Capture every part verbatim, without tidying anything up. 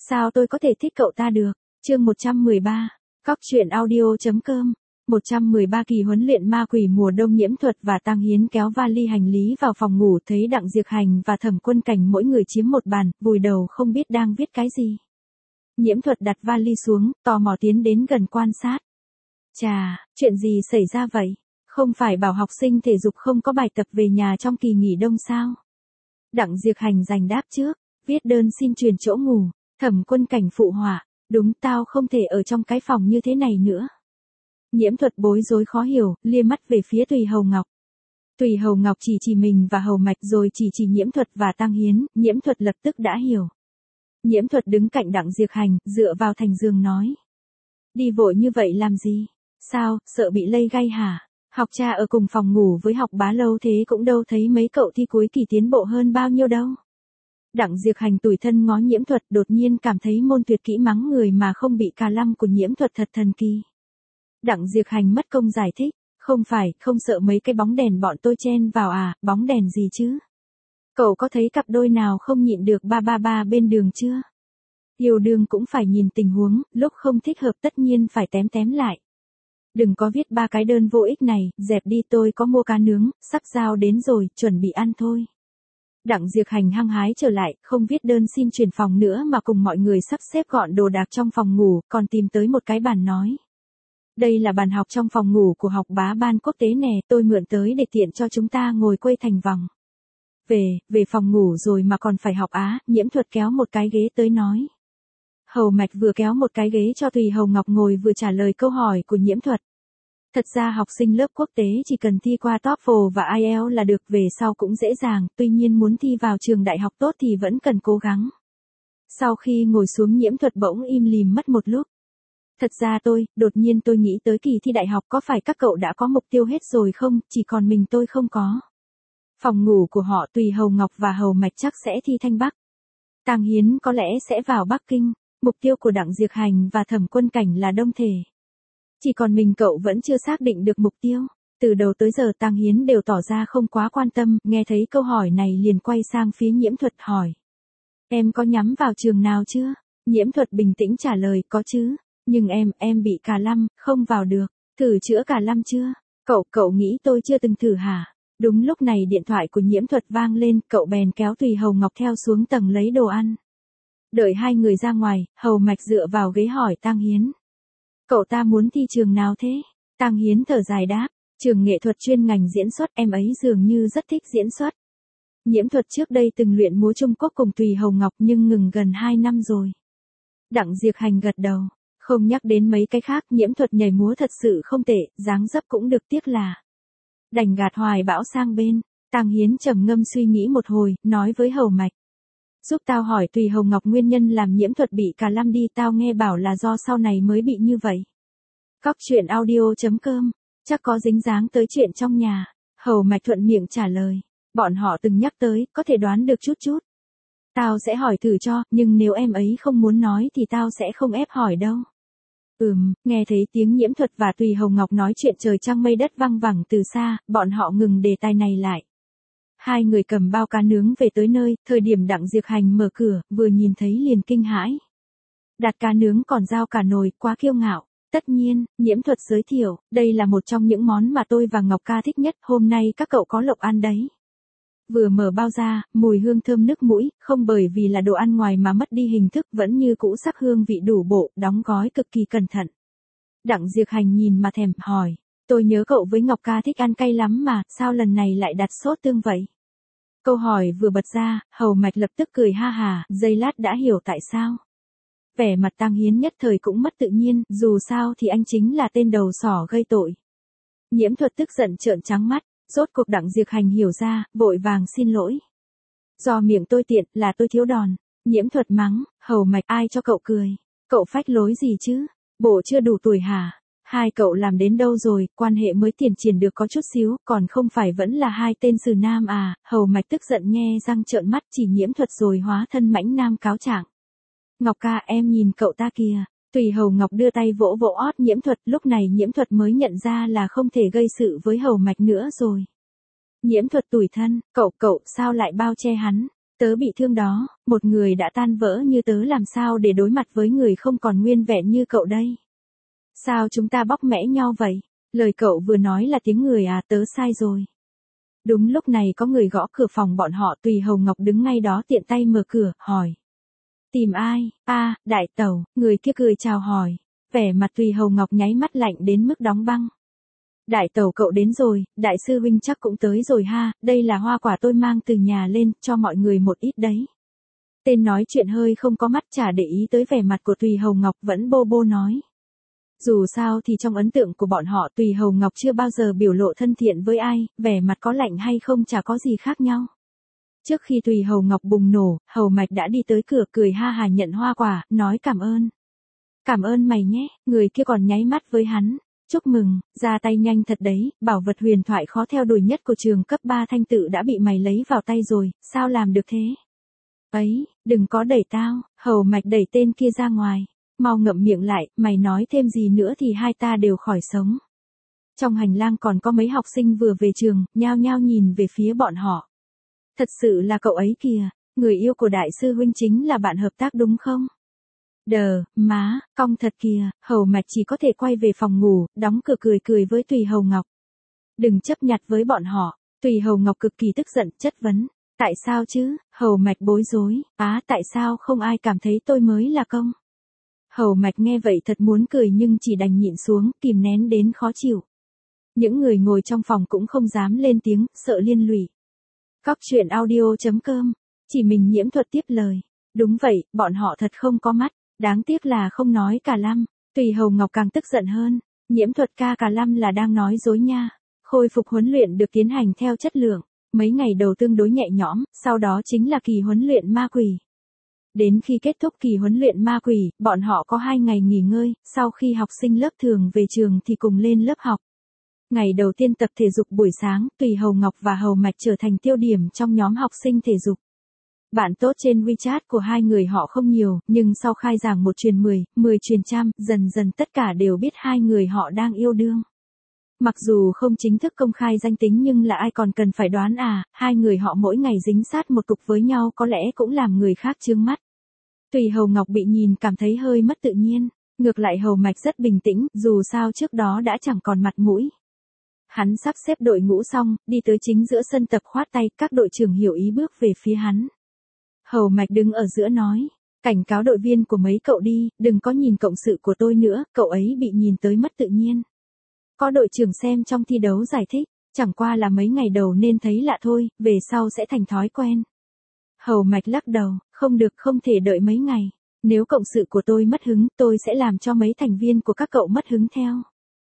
Sao tôi có thể thích cậu ta được? Chương một trăm mười ba. Cóc truyện audio.com. một trăm mười ba kỳ huấn luyện ma quỷ mùa đông. Nhiễm Thuật và Tang Hiến kéo vali hành lý vào phòng ngủ, thấy Đặng Diệp Hành và Thẩm Quân Cảnh mỗi người chiếm một bàn, vùi đầu không biết đang viết cái gì. Nhiễm Thuật đặt vali xuống, tò mò tiến đến gần quan sát. Chà, chuyện gì xảy ra vậy? Không phải bảo học sinh thể dục không có bài tập về nhà trong kỳ nghỉ đông sao? Đặng Diệp Hành giành đáp trước, viết đơn xin chuyển chỗ ngủ. Thẩm Quân Cảnh phụ họa, đúng, tao không thể ở trong cái phòng như thế này nữa. Nhiễm Thuật bối rối khó hiểu, lia mắt về phía Tùy Hầu Ngọc. Tùy Hầu Ngọc chỉ chỉ mình và Hầu Mạch rồi chỉ chỉ Nhiễm Thuật và Tang Hiến, Nhiễm Thuật lập tức đã hiểu. Nhiễm Thuật đứng cạnh Đặng Diệp Hành, dựa vào thành giường nói. Đi vội như vậy làm gì? Sao, sợ bị lây gai hả? Học cha ở cùng phòng ngủ với học bá lâu thế cũng đâu thấy mấy cậu thi cuối kỳ tiến bộ hơn bao nhiêu đâu. Đặng Diệp Hành tủi thân ngó Nhiễm Thuật, đột nhiên cảm thấy môn tuyệt kỹ mắng người mà không bị cà lăm của Nhiễm Thuật thật thần kỳ. Đặng Diệp Hành mất công giải thích, không phải, không sợ mấy cái bóng đèn bọn tôi chen vào à, bóng đèn gì chứ? Cậu có thấy cặp đôi nào không nhịn được ba ba ba bên đường chưa? Yêu đương cũng phải nhìn tình huống, lúc không thích hợp tất nhiên phải tém tém lại. Đừng có viết ba cái đơn vô ích này, dẹp đi, tôi có mua cá nướng, sắp giao đến rồi, chuẩn bị ăn thôi. Đặng Diệp Hành hăng hái trở lại, không viết đơn xin chuyển phòng nữa mà cùng mọi người sắp xếp gọn đồ đạc trong phòng ngủ, còn tìm tới một cái bàn nói. Đây là bàn học trong phòng ngủ của học bá ban quốc tế nè, tôi mượn tới để tiện cho chúng ta ngồi quây thành vòng. Về, về phòng ngủ rồi mà còn phải học á, Nhiễm Thuật kéo một cái ghế tới nói. Hầu Mạch vừa kéo một cái ghế cho Tùy Hầu Ngọc ngồi vừa trả lời câu hỏi của Nhiễm Thuật. Thật ra học sinh lớp quốc tế chỉ cần thi qua TOEFL và ai eo là được, về sau cũng dễ dàng, tuy nhiên muốn thi vào trường đại học tốt thì vẫn cần cố gắng. Sau khi ngồi xuống Nhiễm Thuật bỗng im lìm mất một lúc. Thật ra tôi, đột nhiên tôi nghĩ tới kỳ thi đại học, có phải các cậu đã có mục tiêu hết rồi không, chỉ còn mình tôi không có. Phòng ngủ của họ Tùy Hầu Ngọc và Hầu Mạch chắc sẽ thi Thanh Bắc. Tang Hiến có lẽ sẽ vào Bắc Kinh, mục tiêu của Đặng Diệp Hành và Thẩm Quân Cảnh là Đông Thể. Chỉ còn mình cậu vẫn chưa xác định được mục tiêu. Từ đầu tới giờ Tang Hiến đều tỏ ra không quá quan tâm, nghe thấy câu hỏi này liền quay sang phía Nhiễm Thuật hỏi. Em có nhắm vào trường nào chưa? Nhiễm Thuật bình tĩnh trả lời, có chứ. Nhưng em, em bị cà lăm, không vào được. Thử chữa cà lăm chưa? Cậu, cậu nghĩ tôi chưa từng thử hả? Đúng lúc này điện thoại của Nhiễm Thuật vang lên, cậu bèn kéo Tùy Hầu Ngọc theo xuống tầng lấy đồ ăn. Đợi hai người ra ngoài, Hầu Mạch dựa vào ghế hỏi Tang Hiến. Cậu ta muốn thi trường nào thế? Tang Hiến thở dài đáp, trường nghệ thuật chuyên ngành diễn xuất, em ấy dường như rất thích diễn xuất. Nhiễm Thuật trước đây từng luyện múa Trung Quốc cùng Tùy Hầu Ngọc nhưng ngừng gần hai năm rồi. Đặng Diệp Hành gật đầu. Không nhắc đến mấy cái khác, Nhiễm Thuật nhảy múa thật sự không tệ, dáng dấp cũng được, tiếc là đành gạt hoài bão sang bên. Tang Hiến trầm ngâm suy nghĩ một hồi, nói với Hầu Mạch. Giúp tao hỏi Tùy Hầu Ngọc nguyên nhân làm Nhiễm Thuật bị cà lăm đi, tao nghe bảo là do sau này mới bị như vậy. Cóc truyện audio.com, chắc có dính dáng tới chuyện trong nhà. Hầu Mạch thuận miệng trả lời. Bọn họ từng nhắc tới, có thể đoán được chút chút. Tao sẽ hỏi thử cho, nhưng nếu em ấy không muốn nói thì tao sẽ không ép hỏi đâu. Ừm, nghe thấy tiếng Nhiễm Thuật và Tùy Hầu Ngọc nói chuyện trời trăng mây đất văng vẳng từ xa, bọn họ ngừng đề tài này lại. Hai người cầm bao cá nướng về tới nơi, thời điểm Đặng Diệp Hành mở cửa, vừa nhìn thấy liền kinh hãi. Đặt cá nướng còn giao cả nồi, quá kiêu ngạo. Tất nhiên, Nhiễm Thuật giới thiệu, đây là một trong những món mà tôi và Ngọc ca thích nhất, hôm nay các cậu có lộc ăn đấy. Vừa mở bao ra, mùi hương thơm nức mũi, không bởi vì là đồ ăn ngoài mà mất đi hình thức, vẫn như cũ sắc hương vị đủ bộ, đóng gói cực kỳ cẩn thận. Đặng Diệp Hành nhìn mà thèm, hỏi, tôi nhớ cậu với Ngọc ca thích ăn cay lắm mà, sao lần này lại đặt sốt tương vậy? Câu hỏi vừa bật ra, Hầu Mạch lập tức cười ha hà, giây lát đã hiểu tại sao. Vẻ mặt Tang Hiến nhất thời cũng mất tự nhiên, dù sao thì anh chính là tên đầu sỏ gây tội. Nhiễm Thuật tức giận trợn trắng mắt. Rốt cuộc Đặng Diệp Hành hiểu ra, vội vàng xin lỗi. Do miệng tôi tiện, là tôi thiếu đòn. Nhiễm Thuật mắng, Hầu Mạch, ai cho cậu cười? Cậu phách lối gì chứ? Bộ chưa đủ tuổi hả? Hai cậu làm đến đâu rồi, quan hệ mới tiến triển được có chút xíu, còn không phải vẫn là hai tên xử nam à? Hầu Mạch tức giận nhe răng trợn mắt chỉ Nhiễm Thuật rồi hóa thân mãnh nam cáo trạng. Ngọc ca, em nhìn cậu ta kìa. Tùy Hầu Ngọc đưa tay vỗ vỗ ót Nhiễm Thuật, lúc này Nhiễm Thuật mới nhận ra là không thể gây sự với Hầu Mạch nữa rồi. Nhiễm Thuật tủi thân, cậu cậu sao lại bao che hắn? Tớ bị thương đó, một người đã tan vỡ như tớ làm sao để đối mặt với người không còn nguyên vẹn như cậu đây? Sao chúng ta bóc mẽ nhau vậy? Lời cậu vừa nói là tiếng người à, tớ sai rồi. Đúng lúc này có người gõ cửa phòng bọn họ, Tùy Hầu Ngọc đứng ngay đó tiện tay mở cửa, hỏi. Tìm ai? A, à, đại tẩu, người kia cười chào hỏi. Vẻ mặt Tùy Hầu Ngọc nháy mắt lạnh đến mức đóng băng. Đại tẩu cậu đến rồi, đại sư huynh chắc cũng tới rồi ha, đây là hoa quả tôi mang từ nhà lên, cho mọi người một ít đấy. Tên nói chuyện hơi không có mắt, chả để ý tới vẻ mặt của Tùy Hầu Ngọc, vẫn bô bô nói. Dù sao thì trong ấn tượng của bọn họ, Tùy Hầu Ngọc chưa bao giờ biểu lộ thân thiện với ai, vẻ mặt có lạnh hay không chả có gì khác nhau. Trước khi Tùy Hầu Ngọc bùng nổ, Hầu Mạch đã đi tới cửa, cười ha hà nhận hoa quả, nói cảm ơn. Cảm ơn mày nhé, người kia còn nháy mắt với hắn. Chúc mừng, ra tay nhanh thật đấy, bảo vật huyền thoại khó theo đuổi nhất của trường cấp ba thanh tự đã bị mày lấy vào tay rồi, sao làm được thế? Ấy, đừng có đẩy tao, Hầu Mạch đẩy tên kia ra ngoài. Mau ngậm miệng lại, mày nói thêm gì nữa thì hai ta đều khỏi sống. Trong hành lang còn có mấy học sinh vừa về trường, nhao nhao nhìn về phía bọn họ. Thật sự là cậu ấy kìa, người yêu của đại sư huynh chính là bạn hợp tác đúng không? Đờ, má, cong thật kìa, Hầu Mạch chỉ có thể quay về phòng ngủ, đóng cửa cười cười với Tùy Hầu Ngọc. Đừng chấp nhặt với bọn họ, Tùy Hầu Ngọc cực kỳ tức giận, chất vấn. Tại sao chứ, Hầu Mạch bối rối, á tại sao không ai cảm thấy tôi mới là công? Hầu Mạch nghe vậy thật muốn cười nhưng chỉ đành nhịn xuống, kìm nén đến khó chịu. Những người ngồi trong phòng cũng không dám lên tiếng, sợ liên lụy. Cóc truyện audio chấm com, chỉ mình Nhiễm Thuật tiếp lời. Đúng vậy, bọn họ thật không có mắt, đáng tiếc là không nói cả lăm. Tùy Hầu Ngọc càng tức giận hơn, Nhiễm Thuật ca cả lăm là đang nói dối nha. Khôi phục huấn luyện được tiến hành theo chất lượng, mấy ngày đầu tương đối nhẹ nhõm, sau đó chính là kỳ huấn luyện ma quỷ. Đến khi kết thúc kỳ huấn luyện ma quỷ, bọn họ có hai ngày nghỉ ngơi, sau khi học sinh lớp thường về trường thì cùng lên lớp học. Ngày đầu tiên tập thể dục buổi sáng, Tùy Hầu Ngọc và Hầu Mạch trở thành tiêu điểm trong nhóm học sinh thể dục. Bạn tốt trên WeChat của hai người họ không nhiều, nhưng sau khai giảng một truyền mười, mười truyền trăm, dần dần tất cả đều biết hai người họ đang yêu đương. Mặc dù không chính thức công khai danh tính nhưng là ai còn cần phải đoán à, hai người họ mỗi ngày dính sát một cục với nhau có lẽ cũng làm người khác chướng mắt. Tùy Hầu Ngọc bị nhìn cảm thấy hơi mất tự nhiên, ngược lại Hầu Mạch rất bình tĩnh, dù sao trước đó đã chẳng còn mặt mũi. Hắn sắp xếp đội ngũ xong, đi tới chính giữa sân tập khoát tay, các đội trưởng hiểu ý bước về phía hắn. Hầu Mạch đứng ở giữa nói, cảnh cáo đội viên của mấy cậu đi, đừng có nhìn cộng sự của tôi nữa, cậu ấy bị nhìn tới mất tự nhiên. Có đội trưởng xem trong thi đấu giải thích, chẳng qua là mấy ngày đầu nên thấy lạ thôi, về sau sẽ thành thói quen. Hầu Mạch lắc đầu, không được, không thể đợi mấy ngày. Nếu cộng sự của tôi mất hứng, tôi sẽ làm cho mấy thành viên của các cậu mất hứng theo.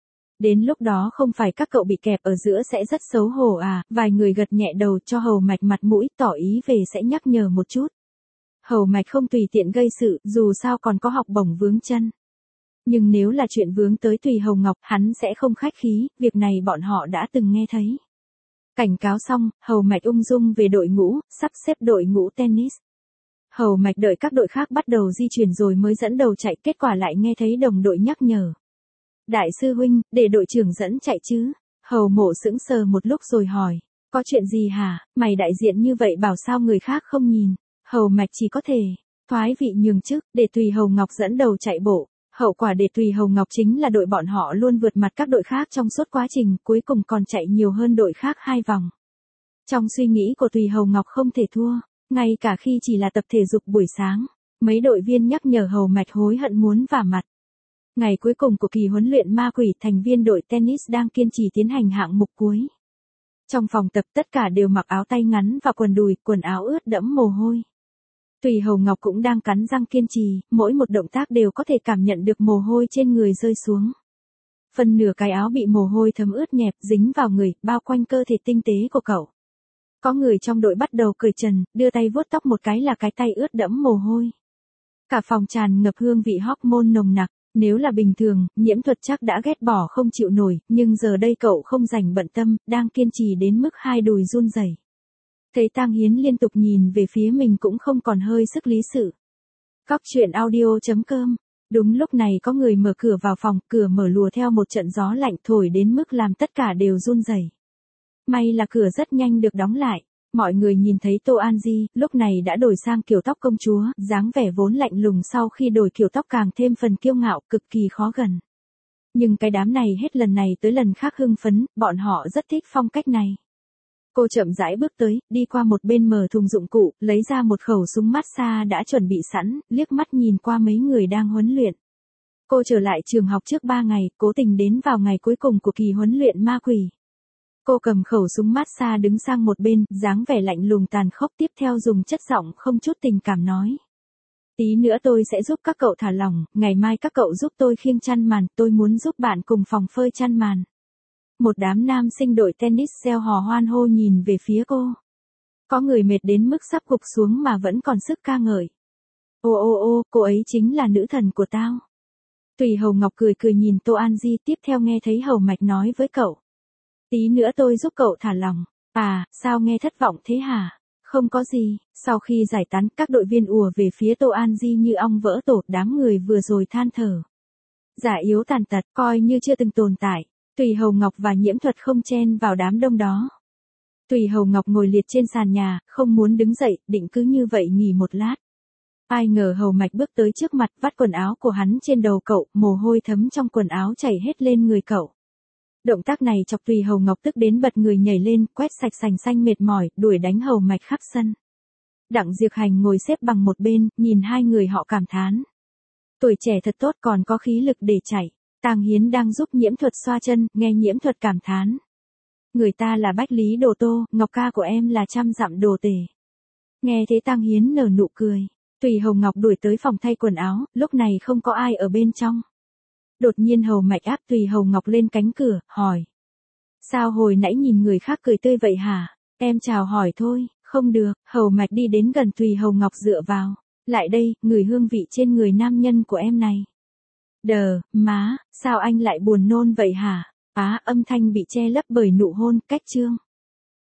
Đến lúc đó không phải các cậu bị kẹp ở giữa sẽ rất xấu hổ à, vài người gật nhẹ đầu cho Hầu Mạch mặt mũi, tỏ ý về sẽ nhắc nhở một chút. Hầu Mạch không tùy tiện gây sự, dù sao còn có học bổng vướng chân. Nhưng nếu là chuyện vướng tới Tùy Hầu Ngọc, hắn sẽ không khách khí, việc này bọn họ đã từng nghe thấy. Cảnh cáo xong, Hầu Mạch ung dung về đội ngũ, sắp xếp đội ngũ tennis. Hầu Mạch đợi các đội khác bắt đầu di chuyển rồi mới dẫn đầu chạy, kết quả lại nghe thấy đồng đội nhắc nhở. Đại sư huynh, để đội trưởng dẫn chạy chứ? Hầu Mộ sững sờ một lúc rồi hỏi, có chuyện gì hả, mày đại diện như vậy bảo sao người khác không nhìn? Hầu Mạch chỉ có thể, thoái vị nhường chức, để Tùy Hầu Ngọc dẫn đầu chạy bộ. Hậu quả để Tùy Hầu Ngọc chính là đội bọn họ luôn vượt mặt các đội khác trong suốt quá trình, cuối cùng còn chạy nhiều hơn đội khác hai vòng. Trong suy nghĩ của Tùy Hầu Ngọc không thể thua, ngay cả khi chỉ là tập thể dục buổi sáng, mấy đội viên nhắc nhở Hầu Mạch hối hận muốn vả mặt. Ngày cuối cùng của kỳ huấn luyện ma quỷ, thành viên đội tennis đang kiên trì tiến hành hạng mục cuối. Trong phòng tập tất cả đều mặc áo tay ngắn và quần đùi, quần áo ướt đẫm mồ hôi. Tùy Hầu Ngọc cũng đang cắn răng kiên trì, mỗi một động tác đều có thể cảm nhận được mồ hôi trên người rơi xuống. Phần nửa cái áo bị mồ hôi thấm ướt nhẹp, dính vào người, bao quanh cơ thể tinh tế của cậu. Có người trong đội bắt đầu cởi trần, đưa tay vuốt tóc một cái là cái tay ướt đẫm mồ hôi. Cả phòng tràn ngập hương vị hormone nồng nặc, nếu là bình thường, Nhiễm Thuật chắc đã ghét bỏ không chịu nổi, nhưng giờ đây cậu không rảnh bận tâm, đang kiên trì đến mức hai đùi run rẩy. Thấy Tang Hiến liên tục nhìn về phía mình cũng không còn hơi sức lý sự. Cóc truyện audio chấm com. Đúng lúc này có người mở cửa vào phòng, cửa mở lùa theo một trận gió lạnh thổi đến mức làm tất cả đều run rẩy. May là cửa rất nhanh được đóng lại. Mọi người nhìn thấy Tô An Di, lúc này đã đổi sang kiểu tóc công chúa, dáng vẻ vốn lạnh lùng sau khi đổi kiểu tóc càng thêm phần kiêu ngạo, cực kỳ khó gần. Nhưng cái đám này hết lần này tới lần khác hưng phấn, bọn họ rất thích phong cách này. Cô chậm rãi bước tới, đi qua một bên mở thùng dụng cụ, lấy ra một khẩu súng massage đã chuẩn bị sẵn, liếc mắt nhìn qua mấy người đang huấn luyện. Cô trở lại trường học trước ba ngày, cố tình đến vào ngày cuối cùng của kỳ huấn luyện ma quỷ. Cô cầm khẩu súng massage đứng sang một bên, dáng vẻ lạnh lùng tàn khốc, tiếp theo dùng chất giọng không chút tình cảm nói. Tí nữa tôi sẽ giúp các cậu thả lỏng, ngày mai các cậu giúp tôi khiêng chăn màn, tôi muốn giúp bạn cùng phòng phơi chăn màn. Một đám nam sinh đội tennis reo hò hoan hô nhìn về phía cô. Có người mệt đến mức sắp gục xuống mà vẫn còn sức ca ngợi. Ô ô ô, cô ấy chính là nữ thần của tao. Tùy Hầu Ngọc cười cười nhìn Tô An Di, tiếp theo nghe thấy Hầu Mạch nói với cậu. Tí nữa tôi giúp cậu thả lỏng. À, sao nghe thất vọng thế hả? Không có gì. Sau khi giải tán, các đội viên ùa về phía Tô An Di như ong vỡ tổ, đám người vừa rồi than thở. Giả yếu tàn tật, coi như chưa từng tồn tại. Tùy Hầu Ngọc và Nhiễm Thuật không chen vào đám đông đó. Tùy Hầu Ngọc ngồi liệt trên sàn nhà, không muốn đứng dậy, định cứ như vậy nghỉ một lát. Ai ngờ Hầu Mạch bước tới trước mặt, vắt quần áo của hắn trên đầu cậu, mồ hôi thấm trong quần áo chảy hết lên người cậu. Động tác này chọc Tùy Hầu Ngọc tức đến bật người nhảy lên, quét sạch sành xanh mệt mỏi, đuổi đánh Hầu Mạch khắp sân. Đặng Diệp Hành ngồi xếp bằng một bên, nhìn hai người họ cảm thán. Tuổi trẻ thật tốt, còn có khí lực để chạy. Tang Hiến đang giúp Nhiễm Thuật xoa chân, nghe Nhiễm Thuật cảm thán. Người ta là Bách Lý Đồ Tô, Ngọc ca của em là trăm dặm đồ tể. Nghe thế Tang Hiến nở nụ cười. Tùy Hầu Ngọc đuổi tới phòng thay quần áo, lúc này không có ai ở bên trong. Đột nhiên Hầu Mạch áp Tùy Hầu Ngọc lên cánh cửa, hỏi. Sao hồi nãy nhìn người khác cười tươi vậy hả? Em chào hỏi thôi, không được. Hầu Mạch đi đến gần Tùy Hầu Ngọc dựa vào. Lại đây, ngửi hương vị trên người nam nhân của em này. Đờ, má, sao anh lại buồn nôn vậy hả? Á, âm thanh bị che lấp bởi nụ hôn, cách chương.